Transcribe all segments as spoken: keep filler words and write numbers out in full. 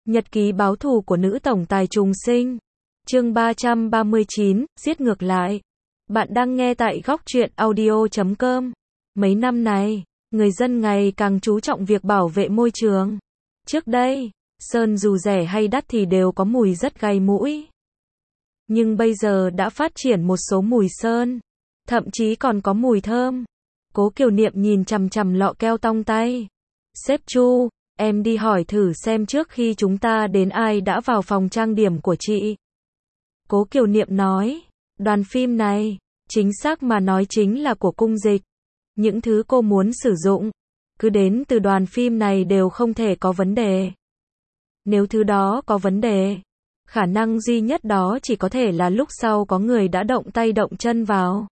Nhật ký báo thù của nữ tổng tài trùng sinh. Chương ba trăm ba mươi chín, giết ngược lại. Bạn đang nghe tại góc truyện audio chấm com. Mấy năm này, người dân ngày càng chú trọng việc bảo vệ môi trường. Trước đây, sơn dù rẻ hay đắt thì đều có mùi rất gây mũi. Nhưng bây giờ đã phát triển một số mùi sơn, thậm chí còn có mùi thơm. Cố Kiều Niệm nhìn chằm chằm lọ keo tong tay. Sếp Chu, em đi hỏi thử xem trước khi chúng ta đến ai đã vào phòng trang điểm của chị. Cố Kiều Niệm nói, đoàn phim này, chính xác mà nói chính là của cung dịch. Những thứ cô muốn sử dụng, cứ đến từ đoàn phim này đều không thể có vấn đề. Nếu thứ đó có vấn đề, khả năng duy nhất đó chỉ có thể là lúc sau có người đã động tay động chân vào.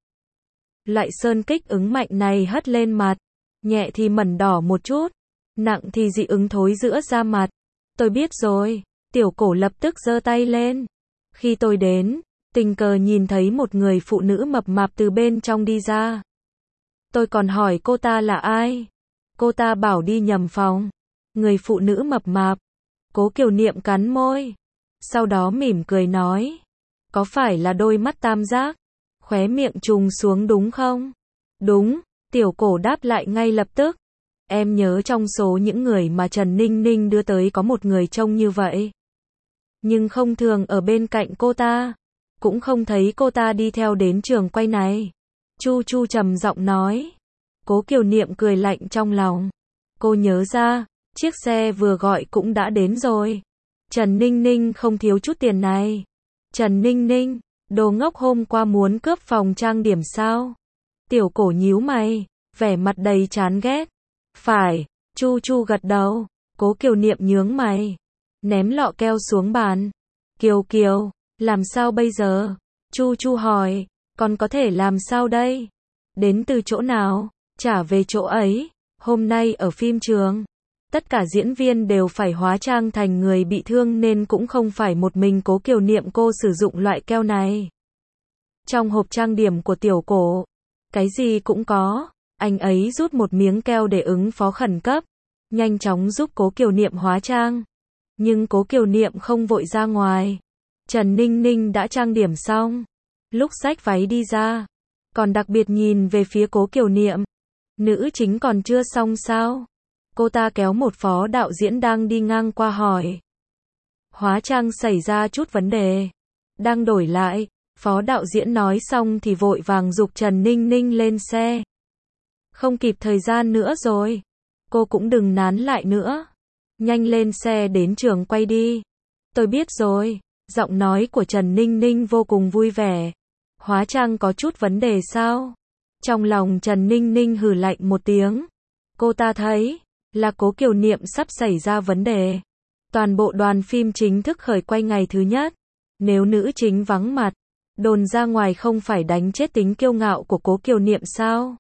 Loại sơn kích ứng mạnh này hất lên mặt, nhẹ thì mẩn đỏ một chút, nặng thì dị ứng thối giữa da mặt. Tôi biết rồi, Tiểu Cổ lập tức giơ tay lên. Khi tôi đến, tình cờ nhìn thấy một người phụ nữ mập mạp từ bên trong đi ra. Tôi còn hỏi cô ta là ai. Cô ta bảo đi nhầm phòng. Người phụ nữ mập mạp. Cố Kiều Niệm cắn môi. Sau đó mỉm cười nói. Có phải là đôi mắt tam giác? Khóe miệng trùng xuống đúng không? Đúng, Tiểu Cổ đáp lại ngay lập tức. Em nhớ trong số những người mà Trần Ninh Ninh đưa tới có một người trông như vậy. Nhưng không thường ở bên cạnh cô ta. Cũng không thấy cô ta đi theo đến trường quay này. Chu Chu trầm giọng nói. Cố Kiều Niệm cười lạnh trong lòng. Cô nhớ ra, chiếc xe vừa gọi cũng đã đến rồi. Trần Ninh Ninh không thiếu chút tiền này. Trần Ninh Ninh, đồ ngốc hôm qua muốn cướp phòng trang điểm sao? Tiểu Cổ nhíu mày, vẻ mặt đầy chán ghét. Phải, Chu Chu gật đầu. Cố Kiều Niệm nhướng mày, ném lọ keo xuống bàn. Kiều Kiều, làm sao bây giờ? Chu Chu hỏi, còn có thể làm sao đây? Đến từ chỗ nào? Trả về chỗ ấy. Hôm nay ở phim trường, tất cả diễn viên đều phải hóa trang thành người bị thương nên cũng không phải một mình Cố Kiều Niệm cô sử dụng loại keo này. Trong hộp trang điểm của Tiểu Cổ, cái gì cũng có. Anh ấy rút một miếng keo để ứng phó khẩn cấp, nhanh chóng giúp Cố Kiều Niệm hóa trang. Nhưng Cố Kiều Niệm không vội ra ngoài. Trần Ninh Ninh đã trang điểm xong, lúc xách váy đi ra, còn đặc biệt nhìn về phía Cố Kiều Niệm. Nữ chính còn chưa xong sao? Cô ta kéo một phó đạo diễn đang đi ngang qua hỏi. Hóa trang xảy ra chút vấn đề, đang đổi lại. Phó đạo diễn nói xong thì vội vàng giục Trần Ninh Ninh lên xe. Không kịp thời gian nữa rồi. Cô cũng đừng nán lại nữa. Nhanh lên xe đến trường quay đi. Tôi biết rồi. Giọng nói của Trần Ninh Ninh vô cùng vui vẻ. Hóa trang có chút vấn đề sao? Trong lòng Trần Ninh Ninh hừ lạnh một tiếng. Cô ta thấy là Cố Kiều Niệm sắp xảy ra vấn đề. Toàn bộ đoàn phim chính thức khởi quay ngày thứ nhất. Nếu nữ chính vắng mặt, đồn ra ngoài không phải đánh chết tính kiêu ngạo của Cố Kiều Niệm sao?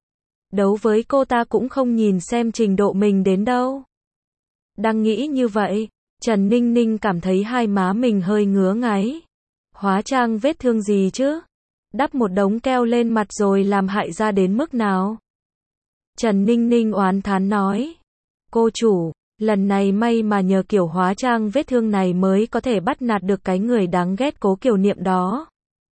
Đấu với cô ta cũng không nhìn xem trình độ mình đến đâu. Đang nghĩ như vậy, Trần Ninh Ninh cảm thấy hai má mình hơi ngứa ngáy. Hóa trang vết thương gì chứ? Đắp một đống keo lên mặt rồi làm hại ra đến mức nào? Trần Ninh Ninh oán thán nói. Cô chủ, lần này may mà nhờ kiểu hóa trang vết thương này mới có thể bắt nạt được cái người đáng ghét Cố Kiều Niệm đó.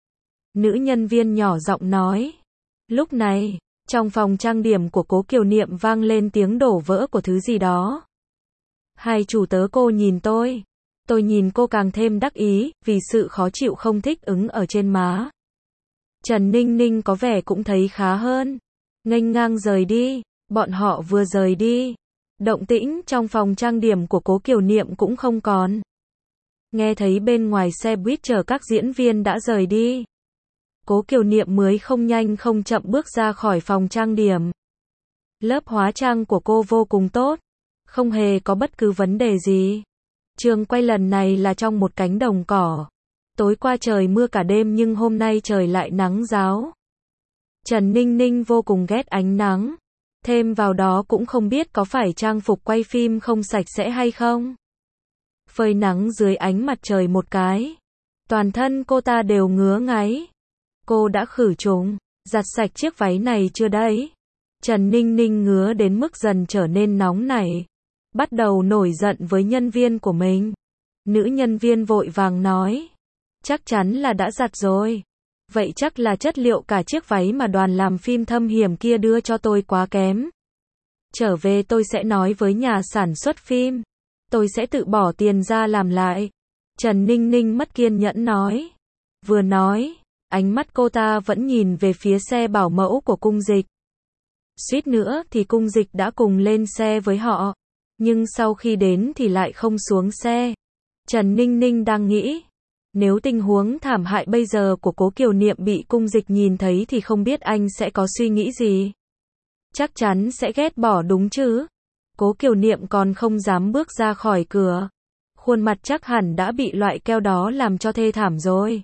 Nữ nhân viên nhỏ giọng nói. Lúc này, trong phòng trang điểm của Cố Kiều Niệm vang lên tiếng đổ vỡ của thứ gì đó. Hai chủ tớ cô nhìn tôi. Tôi nhìn cô càng thêm đắc ý, vì sự khó chịu không thích ứng ở trên má. Trần Ninh Ninh có vẻ cũng thấy khá hơn. Nghênh ngang rời đi. Bọn họ vừa rời đi, động tĩnh trong phòng trang điểm của Cố Kiều Niệm cũng không còn. Nghe thấy bên ngoài xe buýt chở các diễn viên đã rời đi. Cố Kiều Niệm mới không nhanh không chậm bước ra khỏi phòng trang điểm. Lớp hóa trang của cô vô cùng tốt, không hề có bất cứ vấn đề gì. Trường quay lần này là trong một cánh đồng cỏ. Tối qua trời mưa cả đêm nhưng hôm nay trời lại nắng ráo. Trần Ninh Ninh vô cùng ghét ánh nắng. Thêm vào đó cũng không biết có phải trang phục quay phim không sạch sẽ hay không. Phơi nắng dưới ánh mặt trời một cái, toàn thân cô ta đều ngứa ngáy. Cô đã khử trùng, giặt sạch chiếc váy này chưa đấy? Trần Ninh Ninh ngứa đến mức dần trở nên nóng nảy. Bắt đầu nổi giận với nhân viên của mình. Nữ nhân viên vội vàng nói. Chắc chắn là đã giặt rồi. Vậy chắc là chất liệu cả chiếc váy mà đoàn làm phim Thâm Hiểm kia đưa cho tôi quá kém. Trở về tôi sẽ nói với nhà sản xuất phim. Tôi sẽ tự bỏ tiền ra làm lại. Trần Ninh Ninh mất kiên nhẫn nói. Vừa nói, ánh mắt cô ta vẫn nhìn về phía xe bảo mẫu của Cung Dịch. Suýt nữa thì Cung Dịch đã cùng lên xe với họ. Nhưng sau khi đến thì lại không xuống xe. Trần Ninh Ninh đang nghĩ. Nếu tình huống thảm hại bây giờ của Cố Kiều Niệm bị Cung Dịch nhìn thấy thì không biết anh sẽ có suy nghĩ gì. Chắc chắn sẽ ghét bỏ đúng chứ. Cố Kiều Niệm còn không dám bước ra khỏi cửa. Khuôn mặt chắc hẳn đã bị loại keo đó làm cho thê thảm rồi.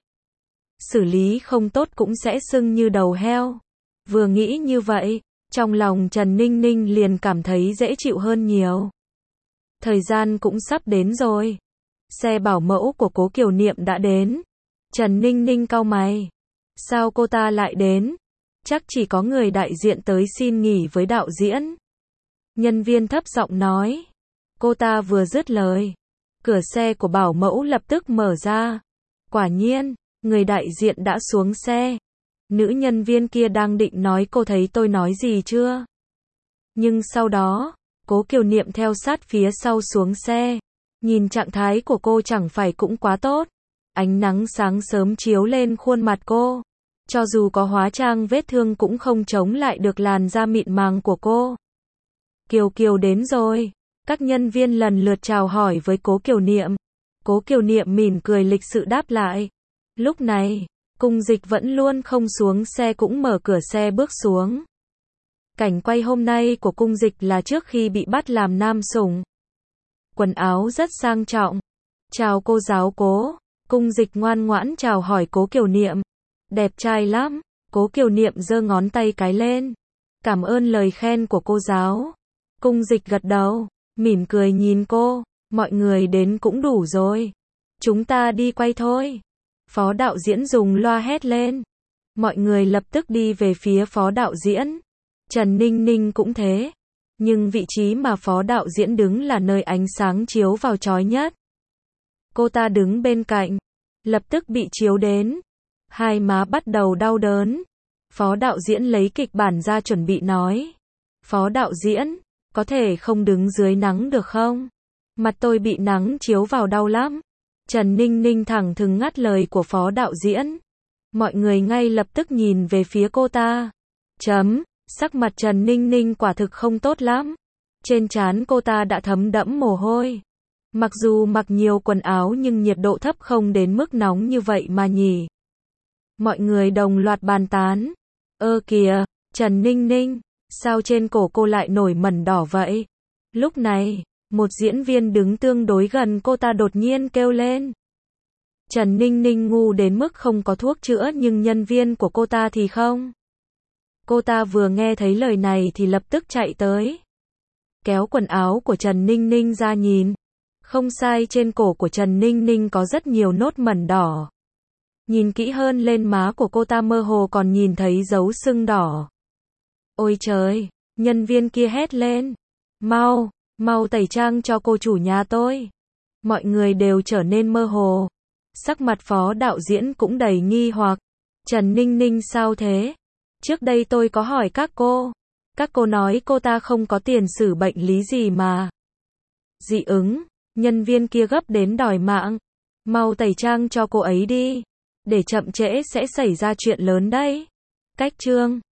Xử lý không tốt cũng sẽ sưng như đầu heo. Vừa nghĩ như vậy, trong lòng Trần Ninh Ninh liền cảm thấy dễ chịu hơn nhiều. Thời gian cũng sắp đến rồi. Xe bảo mẫu của Cố Kiều Niệm đã đến. Trần Ninh Ninh cau mày. Sao cô ta lại đến? Chắc chỉ có người đại diện tới xin nghỉ với đạo diễn. Nhân viên thấp giọng nói. Cô ta vừa dứt lời. Cửa xe của bảo mẫu lập tức mở ra. Quả nhiên, người đại diện đã xuống xe. Nữ nhân viên kia đang định nói cô thấy tôi nói gì chưa? Nhưng sau đó, Cố Kiều Niệm theo sát phía sau xuống xe. Nhìn trạng thái của cô chẳng phải cũng quá tốt. Ánh nắng sáng sớm chiếu lên khuôn mặt cô. Cho dù có hóa trang vết thương cũng không chống lại được làn da mịn màng của cô. Kiều Kiều đến rồi. Các nhân viên lần lượt chào hỏi với Cố Kiều Niệm. Cố Kiều Niệm mỉm cười lịch sự đáp lại. Lúc này, Cung Dịch vẫn luôn không xuống xe cũng mở cửa xe bước xuống. Cảnh quay hôm nay của Cung Dịch là trước khi bị bắt làm nam sủng. Quần áo rất sang trọng. Chào cô giáo Cố. Cung Dịch ngoan ngoãn chào hỏi Cố Kiều Niệm. Đẹp trai lắm. Cố Kiều Niệm giơ ngón tay cái lên. Cảm ơn lời khen của cô giáo. Cung Dịch gật đầu, mỉm cười nhìn cô. Mọi người đến cũng đủ rồi. Chúng ta đi quay thôi. Phó đạo diễn dùng loa hét lên. Mọi người lập tức đi về phía phó đạo diễn. Trần Ninh Ninh cũng thế. Nhưng vị trí mà phó đạo diễn đứng là nơi ánh sáng chiếu vào chói nhất. Cô ta đứng bên cạnh. Lập tức bị chiếu đến. Hai má bắt đầu đau đớn. Phó đạo diễn lấy kịch bản ra chuẩn bị nói. Phó đạo diễn, có thể không đứng dưới nắng được không? Mặt tôi bị nắng chiếu vào đau lắm. Trần Ninh Ninh thẳng thừng ngắt lời của phó đạo diễn. Mọi người ngay lập tức nhìn về phía cô ta. Chấm, sắc mặt Trần Ninh Ninh quả thực không tốt lắm. Trên trán cô ta đã thấm đẫm mồ hôi. Mặc dù mặc nhiều quần áo nhưng nhiệt độ thấp không đến mức nóng như vậy mà nhỉ. Mọi người đồng loạt bàn tán. Ơ kìa, Trần Ninh Ninh, sao trên cổ cô lại nổi mẩn đỏ vậy? Lúc này, một diễn viên đứng tương đối gần cô ta đột nhiên kêu lên. Trần Ninh Ninh ngu đến mức không có thuốc chữa nhưng nhân viên của cô ta thì không. Cô ta vừa nghe thấy lời này thì lập tức chạy tới. Kéo quần áo của Trần Ninh Ninh ra nhìn. Không sai, trên cổ của Trần Ninh Ninh có rất nhiều nốt mẩn đỏ. Nhìn kỹ hơn lên má của cô ta mơ hồ còn nhìn thấy dấu sưng đỏ. Ôi trời, nhân viên kia hét lên. Mau, mau tẩy trang cho cô chủ nhà tôi. Mọi người đều trở nên mơ hồ. Sắc mặt phó đạo diễn cũng đầy nghi hoặc. Trần Ninh Ninh sao thế? Trước đây tôi có hỏi các cô. Các cô nói cô ta không có tiền sử bệnh lý gì mà. Dị ứng, nhân viên kia gấp đến đòi mạng. Mau tẩy trang cho cô ấy đi. Để chậm trễ sẽ xảy ra chuyện lớn đấy. Cách chương